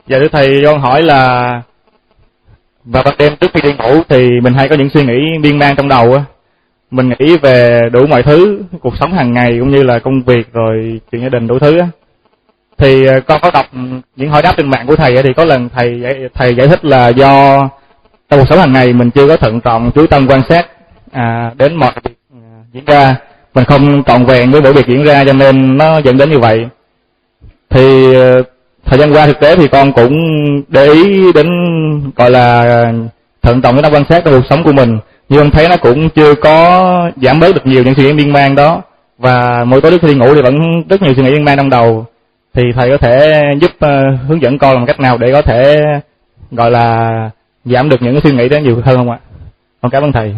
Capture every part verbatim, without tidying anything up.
Dạ thưa thầy, con hỏi là vào ban đêm trước khi đi ngủ thì mình hay có những suy nghĩ miên man trong đầu á. Mình nghĩ về đủ mọi thứ, cuộc sống hàng ngày cũng như là công việc rồi chuyện gia đình đủ thứ á. Thì con có đọc những hỏi đáp trên mạng của thầy thì có lần thầy thầy giải thích là do trong cuộc sống hàng ngày mình chưa có thận trọng chú tâm quan sát à, đến mọi việc diễn ra, mình không trọn vẹn với mỗi việc diễn ra cho nên nó dẫn đến như vậy. Thì thời gian qua thực tế thì con cũng để ý đến gọi là thận trọng với nó quan sát trong cuộc sống của mình, nhưng con thấy nó cũng chưa có giảm bớt được nhiều những suy nghĩ miên man đó, và mỗi tối trước khi đi ngủ thì vẫn rất nhiều suy nghĩ miên man trong đầu. Thì thầy có thể giúp uh, hướng dẫn con làm cách nào để có thể gọi là giảm được những cái suy nghĩ đó nhiều hơn không ạ? Con cảm ơn thầy.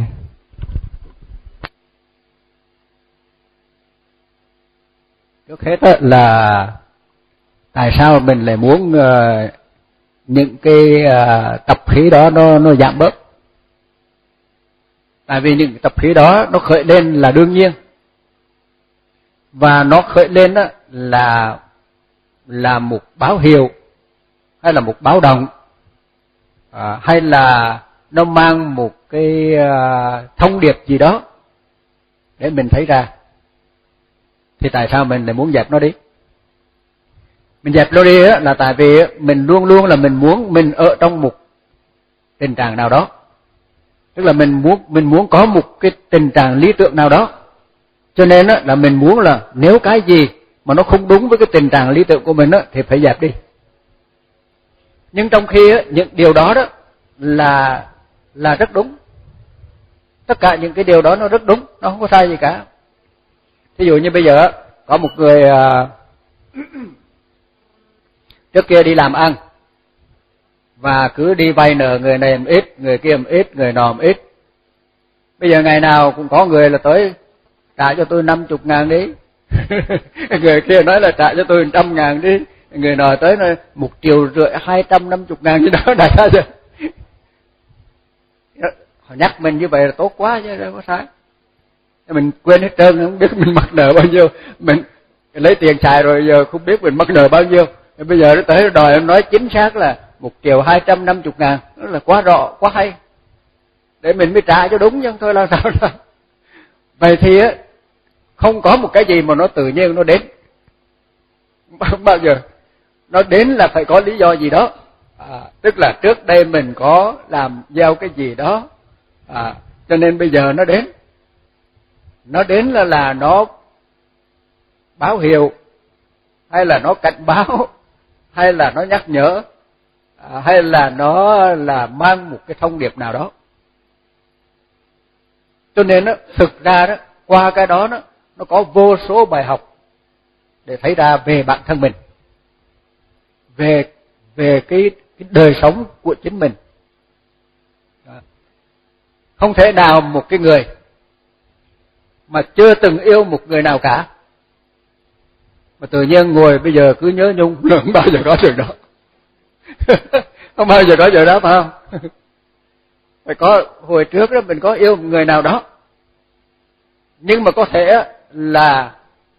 Trước hết là tại sao mình lại muốn uh, những cái uh, tập khí đó nó nó giảm bớt? Tại vì những tập khí đó nó khởi lên là đương nhiên, và nó khởi lên đó là là một báo hiệu hay là một báo động, à, hay là nó mang một cái uh, thông điệp gì đó để mình thấy ra. Thì tại sao mình lại muốn dẹp nó đi? Mình dẹp nó đi là tại vì mình luôn luôn là mình muốn mình ở trong một tình trạng nào đó, tức là mình muốn mình muốn có một cái tình trạng lý tưởng nào đó, cho nên là mình muốn là nếu cái gì mà nó không đúng với cái tình trạng lý tưởng của mình thì phải dẹp đi. Nhưng trong khi những điều đó đó là là rất đúng, tất cả những cái điều đó nó rất đúng, nó không có sai gì cả. Ví dụ như bây giờ có một người trước kia đi làm ăn và cứ đi vay nợ người này một ít, người kia một ít, người nọ một ít. Bây giờ ngày nào cũng có người là tới trả cho tôi năm chục ngàn đi, người kia nói là trả cho tôi trăm ngàn đi, người nọ tới nói một triệu rưỡi hai trăm năm chục ngàn gì đó, đại sao chứ? Họ nhắc mình như vậy là tốt quá chứ đâu có sai. Mình quên hết trơn, không biết mình mắc nợ bao nhiêu, mình lấy tiền xài rồi giờ không biết mình mắc nợ bao nhiêu. Bây giờ nó tới đòi em nói chính xác là một triệu hai trăm năm chục ngàn, nó là quá rõ, quá hay, để mình mới trả cho đúng, nhưng thôi làm sao đâu. Vậy thì á, không có một cái gì mà nó tự nhiên nó đến, không bao giờ. Nó đến là phải có lý do gì đó, à, tức là trước đây mình có làm gieo cái gì đó, à, cho nên bây giờ nó đến. Nó đến là là nó báo hiệu, hay là nó cảnh báo, hay là nó nhắc nhở, à, hay là nó là mang một cái thông điệp nào đó. Cho nên đó, thực ra đó, qua cái đó, đó nó có vô số bài học để thấy ra về bản thân mình, về về cái, cái đời sống của chính mình. Đó. Không thể nào một cái người mà chưa từng yêu một người nào cả mà tự nhiên ngồi bây giờ cứ nhớ nhung, không bao giờ có chuyện đó. Không bao giờ có chuyện đó, phải không? Phải có hồi trước đó mình có yêu một người nào đó, nhưng mà có thể là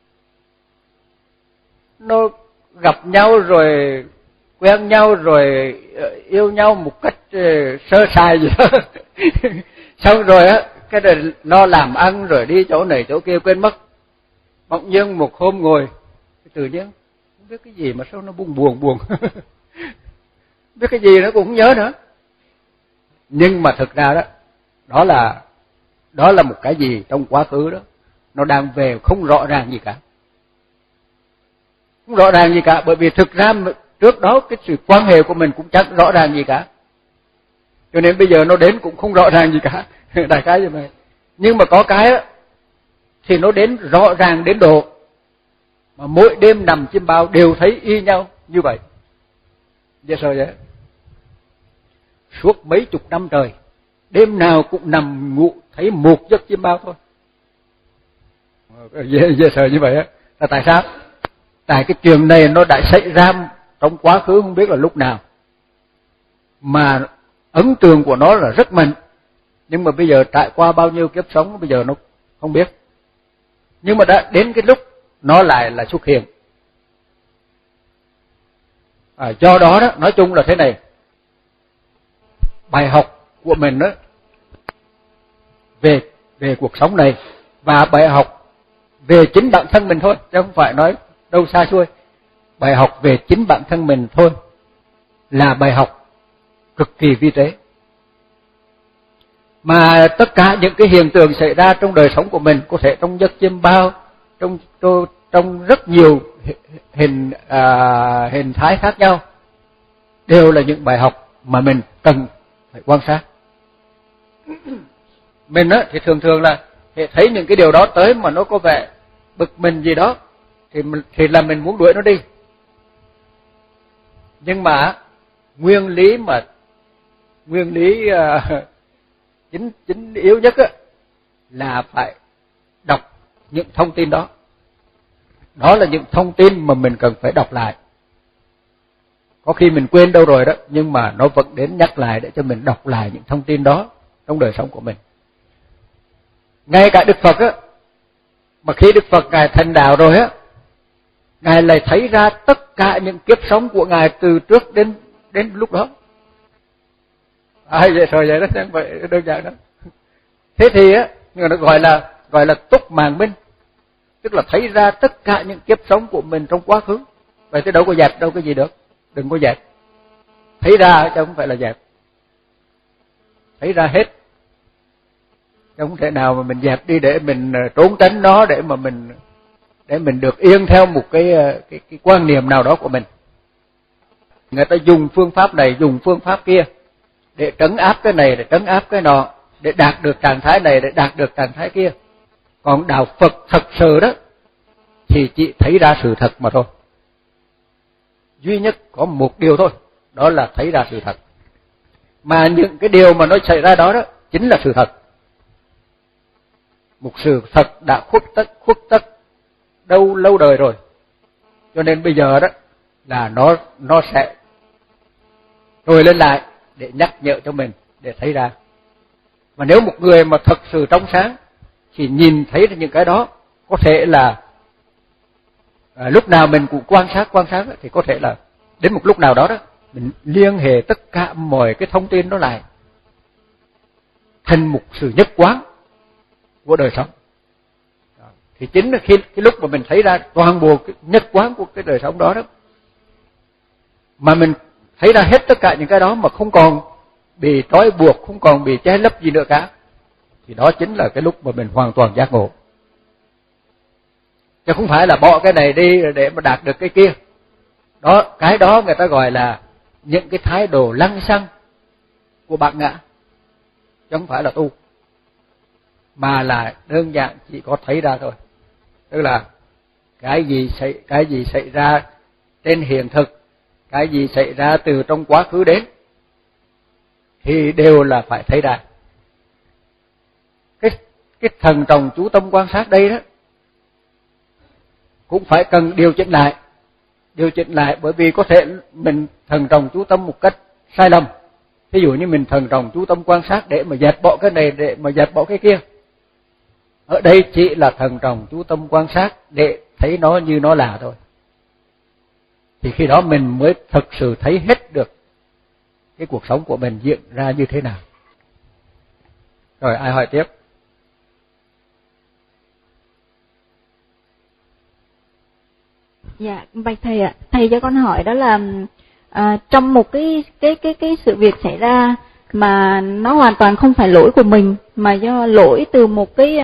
nó gặp nhau rồi quen nhau rồi yêu nhau một cách sơ sài gì đó. Xong rồi á, cái này lo làm ăn rồi đi chỗ này chỗ kia quên mất. Bỗng nhiên một hôm ngồi tự nhiên không biết cái gì mà sao nó buồn buồn buồn. Biết cái gì nó cũng không nhớ nữa. Nhưng mà thực ra đó, đó là đó là một cái gì trong quá khứ đó, nó đang về không rõ ràng gì cả. Không rõ ràng gì cả, bởi vì thực ra trước đó cái sự quan hệ của mình cũng chẳng rõ ràng gì cả. Cho nên bây giờ nó đến cũng không rõ ràng gì cả, đại khái như vậy. Nhưng mà có cái đó, thì nó đến rõ ràng đến độ mà mỗi đêm nằm chim bao đều thấy y nhau như vậy. Vậy sao vậy? Suốt mấy chục năm trời, đêm nào cũng nằm ngủ thấy một giấc chim bao thôi. Dễ, dễ sợ như vậy á. Là tại sao? Tại cái chuyện này nó đã xảy ra trong quá khứ không biết là lúc nào, mà ấn tượng của nó là rất mạnh. Nhưng mà bây giờ trải qua bao nhiêu kiếp sống bây giờ nó không biết. Nhưng mà đã đến cái lúc nó lại là xuất hiện. À, do đó đó, nói chung là thế này, bài học của mình đó về về cuộc sống này và bài học về chính bản thân mình thôi, chứ không phải nói đâu xa xôi. Bài học về chính bản thân mình thôi là bài học cực kỳ vi tế. Mà tất cả những cái hiện tượng xảy ra trong đời sống của mình, có thể trong giấc chiêm bao, trong trong, trong rất nhiều hình à, hình thái khác nhau, đều là những bài học mà mình cần phải quan sát. Mình á thì thường thường là thấy những cái điều đó tới mà nó có vẻ bực mình gì đó thì thì là mình muốn đuổi nó đi. Nhưng mà nguyên lý mà nguyên lý uh, chính chính yếu nhất á là phải đọc những thông tin đó. Đó là những thông tin mà mình cần phải đọc lại. Có khi mình quên đâu rồi đó, nhưng mà nó vẫn đến nhắc lại để cho mình đọc lại những thông tin đó trong đời sống của mình. Ngay cả Đức Phật á, mà khi Đức Phật Ngài thành đạo rồi á, Ngài lại thấy ra tất cả những kiếp sống của Ngài từ trước đến đến lúc đó. À, vậy rồi vậy đó, chẳng phải đơn giản đó. Thế thì á, người nó gọi là gọi là túc màng minh, tức là thấy ra tất cả những kiếp sống của mình trong quá khứ. Vậy thì đâu có dẹp đâu cái gì được, đừng có dẹp. Thấy ra chứ không phải là dẹp. Thấy ra hết. Chứ không thể nào mà mình dẹp đi để mình trốn tránh nó, để mà mình để mình được yên theo một cái cái cái quan niệm nào đó của mình. Người ta dùng phương pháp này, dùng phương pháp kia để trấn áp cái này, để trấn áp cái nọ, để đạt được trạng thái này, để đạt được trạng thái kia. Còn đạo Phật thật sự đó thì chỉ thấy ra sự thật mà thôi. Duy nhất có một điều thôi, đó là thấy ra sự thật. Mà những cái điều mà nó xảy ra đó đó chính là sự thật. Một sự thật đã khuất tất khuất tất đâu lâu đời rồi. Cho nên bây giờ đó là nó nó sẽ trồi lên lại để nhắc nhở cho mình để thấy ra. Mà nếu một người mà thật sự trong sáng thì nhìn thấy những cái đó, có thể là à, lúc nào mình cũng quan sát quan sát thì có thể là đến một lúc nào đó đó mình liên hệ tất cả mọi cái thông tin đó lại thành một sự nhất quán của đời sống. Thì chính là khi cái lúc mà mình thấy ra toàn bộ cái nhất quán của cái đời sống đó đó, mà mình thấy ra hết tất cả những cái đó mà không còn bị trói buộc, không còn bị che lấp gì nữa cả, thì đó chính là cái lúc mà mình hoàn toàn giác ngộ. Chứ không phải là bỏ cái này đi để mà đạt được cái kia. Đó, cái đó người ta gọi là những cái thái độ lăng xăng của bản ngã, chứ không phải là tu, mà là đơn giản chỉ có thấy ra thôi. Tức là cái gì xảy cái gì xảy ra trên hiện thực, cái gì xảy ra từ trong quá khứ đến thì đều là phải thấy ra. Cái cái thần trọng chú tâm quan sát đây đó cũng phải cần điều chỉnh lại. Điều chỉnh lại bởi vì có thể mình thần trọng chú tâm một cách sai lầm. Ví dụ như mình thần trọng chú tâm quan sát để mà dẹp bỏ cái này, để mà dẹp bỏ cái kia. Ở đây chỉ là thần trọng chú tâm quan sát để thấy nó như nó là thôi. Thì khi đó mình mới thực sự thấy hết được cái cuộc sống của mình diễn ra như thế nào. Rồi ai hỏi tiếp? Dạ, bạch thầy ạ, thầy cho con hỏi đó là à, trong một cái cái cái cái sự việc xảy ra mà nó hoàn toàn không phải lỗi của mình, mà do lỗi từ một cái